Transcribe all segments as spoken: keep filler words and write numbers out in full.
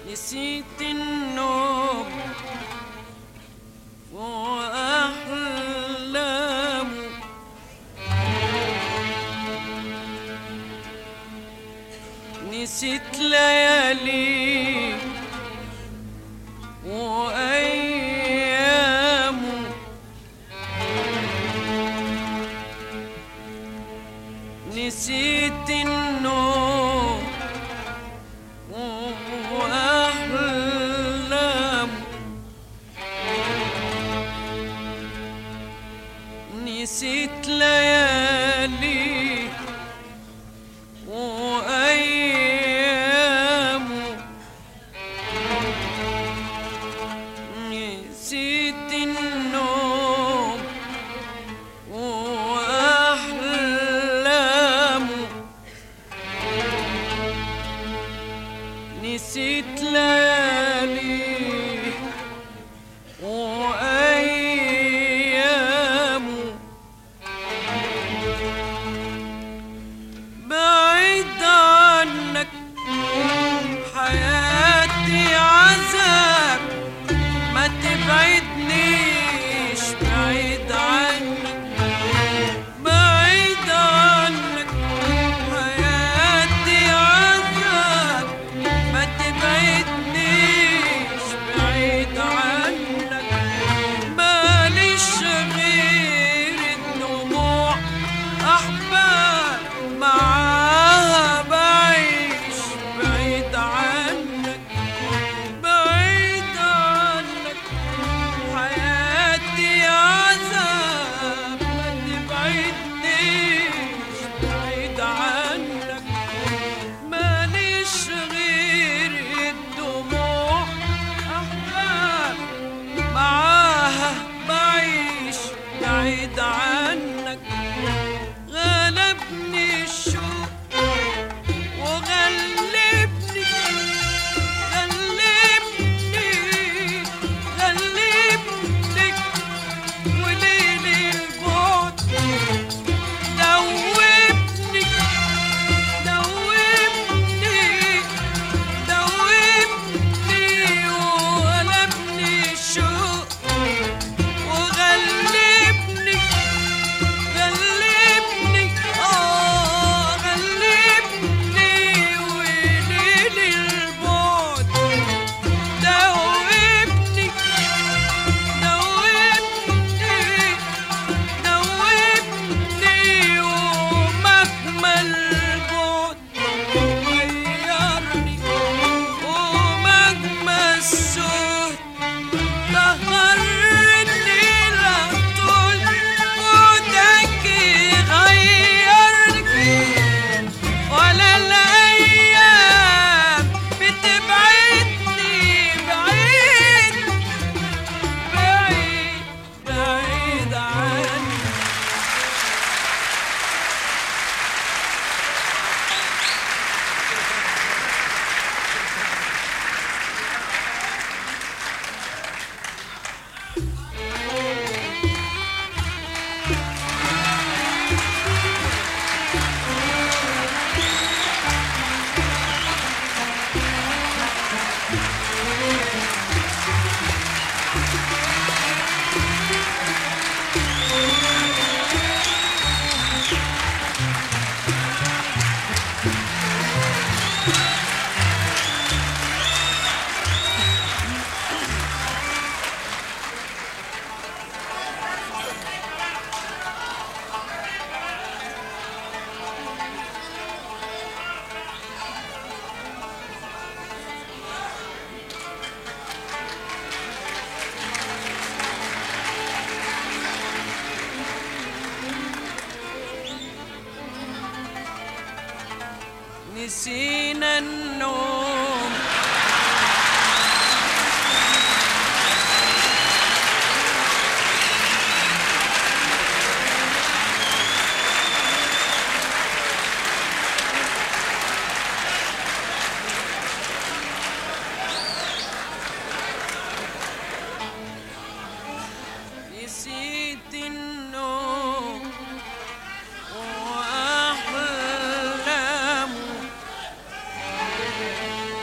نسيت النوم وأحلامه، نسيت ليالي وأيامه، نسيت النوم وأحلامه، نسيت ليالي وأيامه، نسيت النوم وأحلامه، نسيت ليالي وأيامه، بعيد عنك حياتي عذاب، ما تبعدنيش بعيد عنك، بعيد عنك حياتي عذاب، ما تبعدنيش بعيد عنك، ماليش غير الدموع أحباب معاها بعيش بعيد عنك، بعيد عنك حياتي عذاب، ما تبعدنيش بعيد عنك، ماليش غير الدموع أحباب معاها بعيش بعيد عنك، غلبني الشوق وغلبني، غلبني غلبني وليل البعد دوبني، دوبني دوبني وغلبني الشوق وغلبني، غلبني آه غلبني وليل البعد دوبني، دوبني دوبني ومهما البعد غيرني، ومهما السهد قهرني، لا طول مدك غيرني، ولا الأيام بتبعدني بعيد بعيد بعيد عني. نسينا النوم نسيت النوم وأحلامه،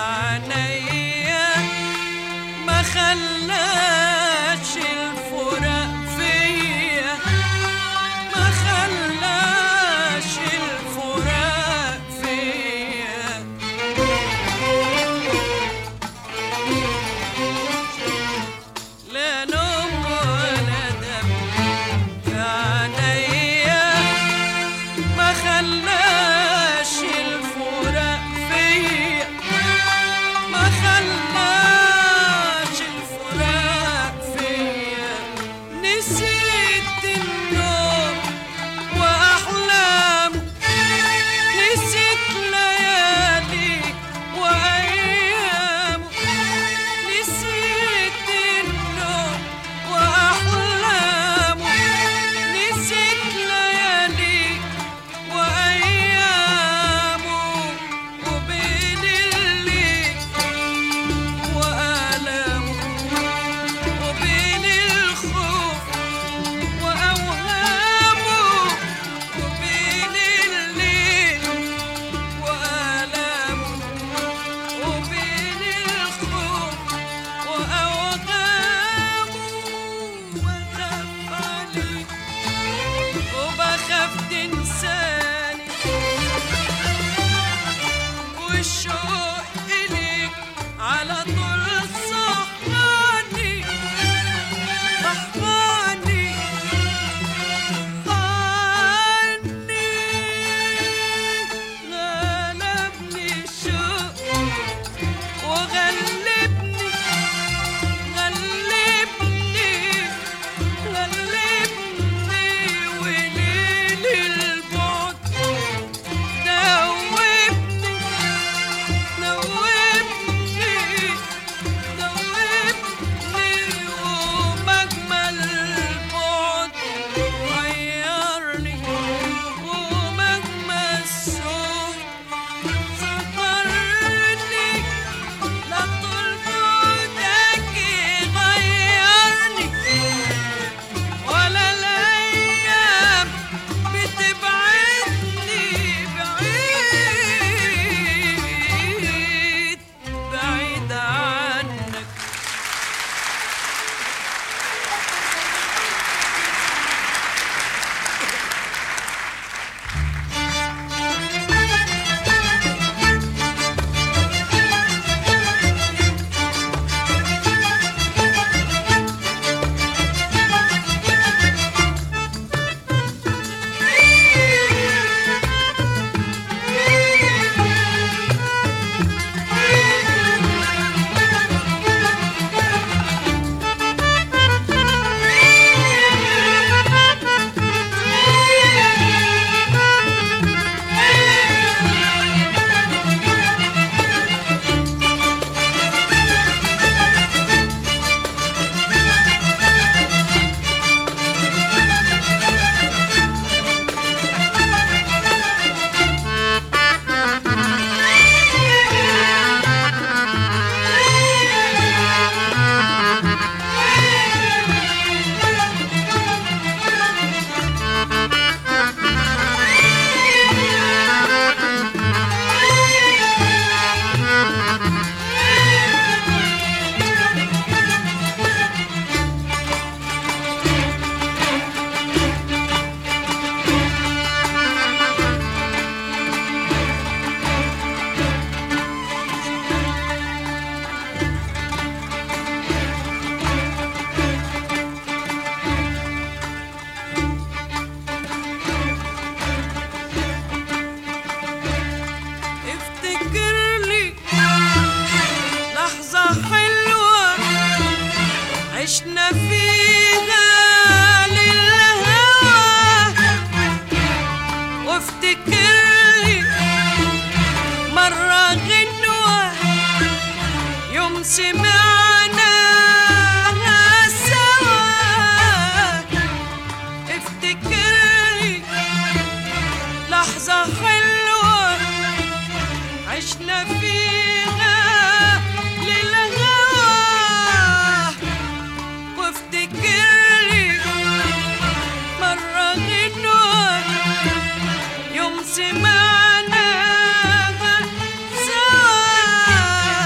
عينيا ما خلاش الفراق فيا، ما خلاش الفراق فيا. لا نوم ولا دم في عينيا ما خلاش الفراق فيا، ما خلاش الفراق فيا. نسيت النوم وأحلامه، نسيت ليالي وأيامه، نسيت النوم وأحلامه، نسيت ليالي وأيامه. وبين الليل وآلامه، وبين الخوف وأوهامه، وبين الليل وآلامه، وبين الخوف وأوهامه. وأخاف عليك وبخاف تنساني، والشوق إليك على طول صحاني صحاني عني. غلبني الشوق وغلبني غلبني غلبني. وليل البعد دوبني دوبني دوبني. ومجمل البعد غيرني، ومجمل السوق سطرني. لا طول بعدك يغيرني، ولا الأيام بتبعدني بعيد بعيد عنك. افتكر لي لحظة حلوة عشنا فيها للهوى، وافتكر لي مرة غنوة يوم سمعناها سوا. افتكر لي لحظة حلوة عشنا فيها للهوى، وافتكر لي مرة غنوة يوم سمعناها سوا.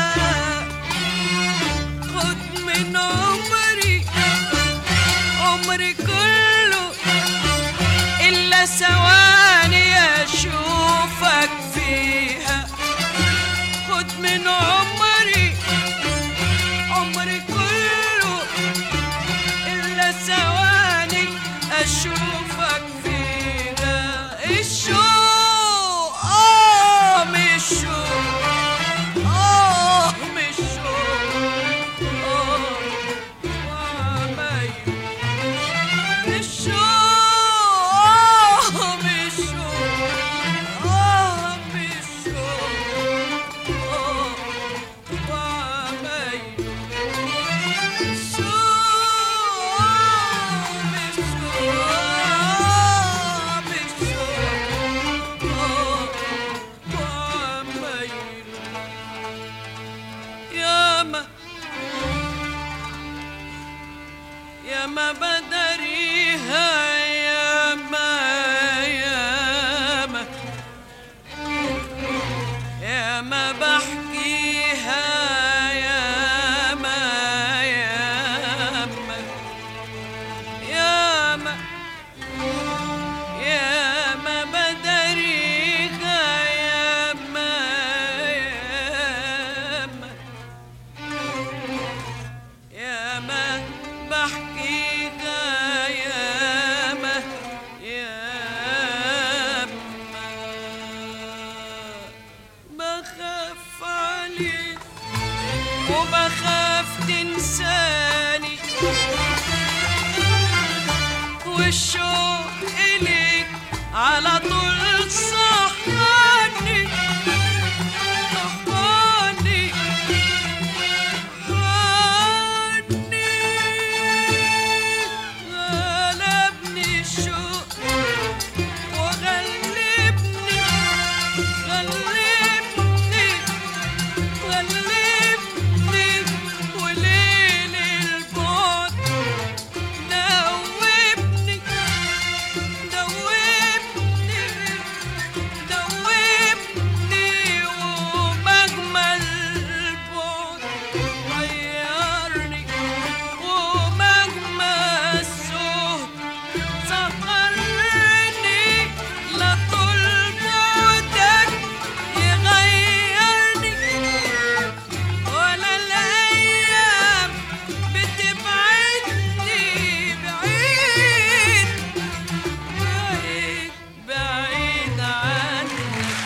ياما ياما بدريها ياما ياما ياما بحكيها ياما ياما ياما ياما بدريها ياما ياما ياما بحكيها ياما ياما بخاف عليك وبخاف تنساني والشوق إليك على طول صحاني صحاني صحاني غلبني الشوق وغلبني غلبني غلبني وليل البعد دوبني دوبني دوبني ومجمل البعد غيرني ومجمل السهد سهرني لا طول بعدك يغيرني ولا الأيام بتبعدني بعيد بعيد بعيد عني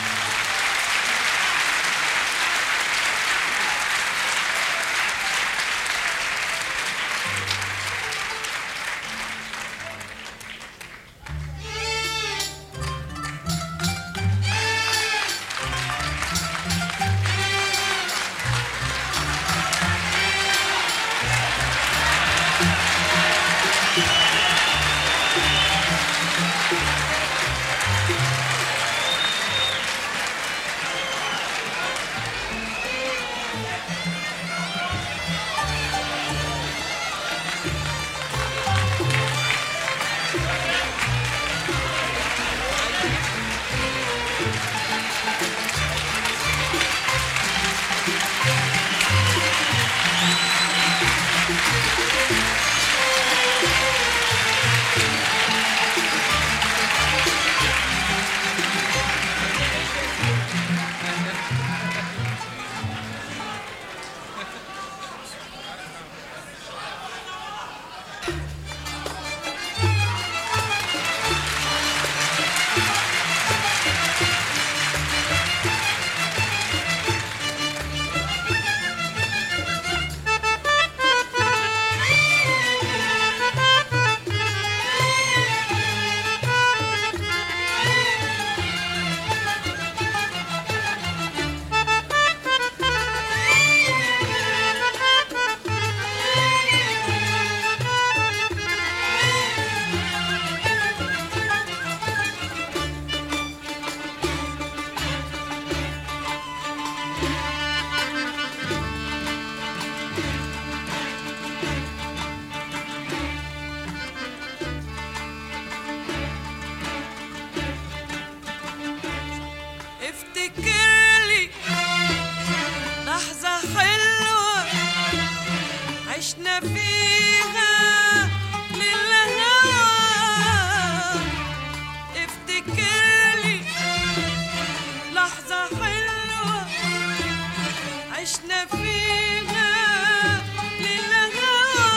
افتكرلي لحظة حلوة عشنا فيها للهوى افتكرلي لحظة حلوة عشنا فيها للهوى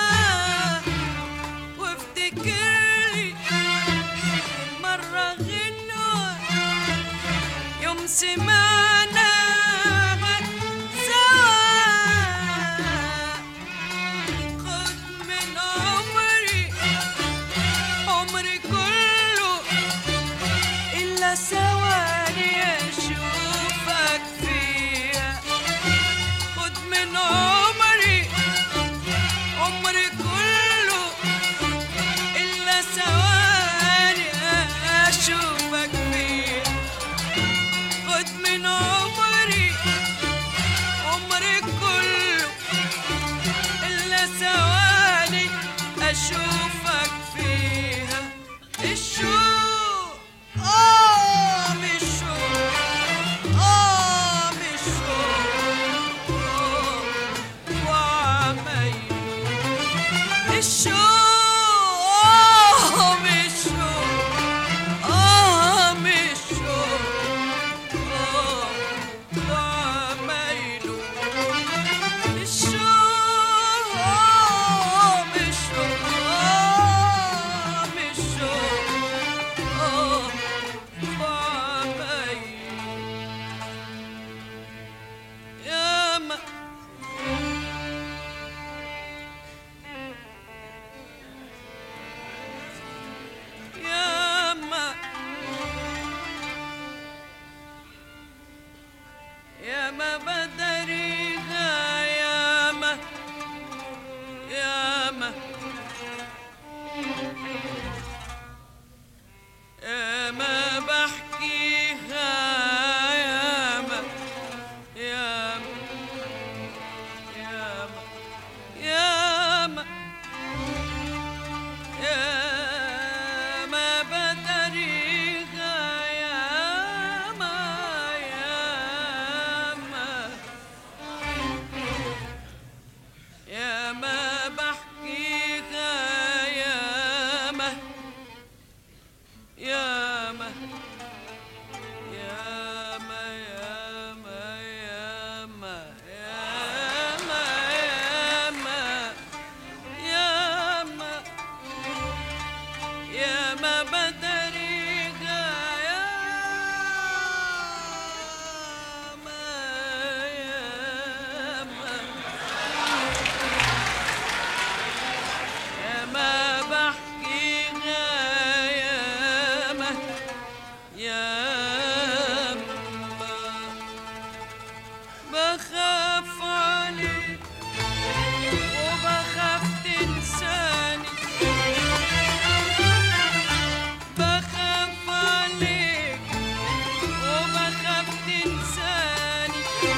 وافتكرلي مرة غنوة يوم سمعنا سوا خد من عمري عمري كله إلا ثواني أشوفك فيها خد من عمري عمري كله إلا ثواني أشوفك فيها خد من عمري أشوفك فيها الشوق آه بالشوق آه بالشوق آه وعمايله الشوق آه بالشوق آه بالشوق آه وعمايله الشوق آه بالشوق آه بالشوق آه وعمايله ياما ياما ياما بدريها ياما ياما ياما بحكيها ياما ياما ياما ياما ياما بدريها ياما ياما ياما بحكيها ياما ياما ياما ياما ياما ياما ياما ياما ياما بدريها ياما ياما ياما بحكيها ياما ياما بخاف عليك وبخاف تنساني بخاف عليك وبخاف تنساني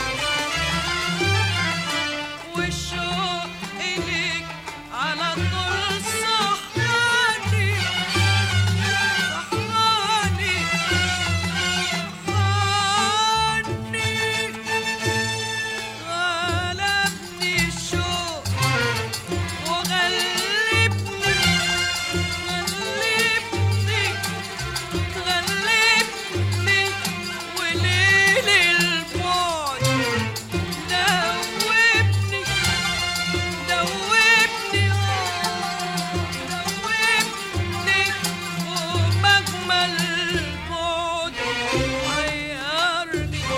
والشوق إليك على طول صحاني صحاني صحاني غلبني الشوق وغلبني غلبني غلبني وليل البعد دوبني دوبني دوبني ومجمل البعد غيرني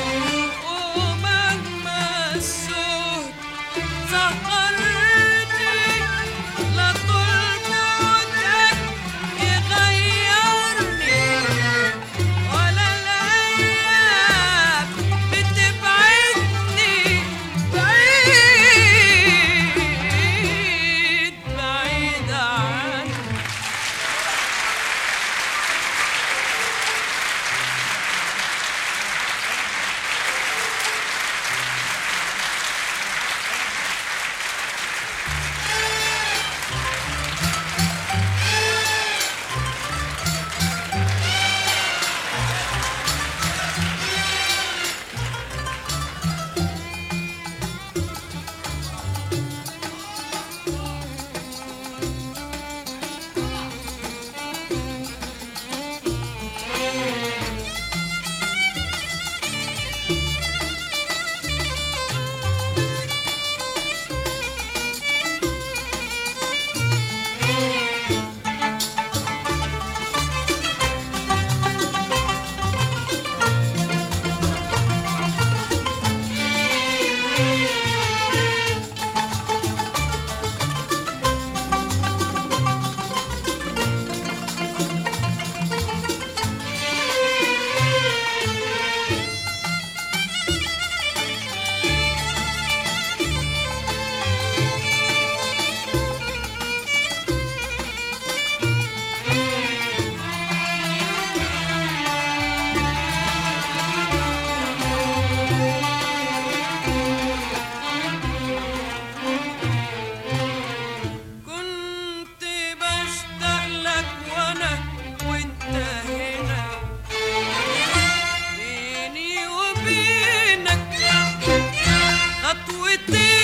ومجمل السهد سهرني لا طول بعدك يغيرني ولا الأيام بتبعدني بعيد بعيد عني تبعدني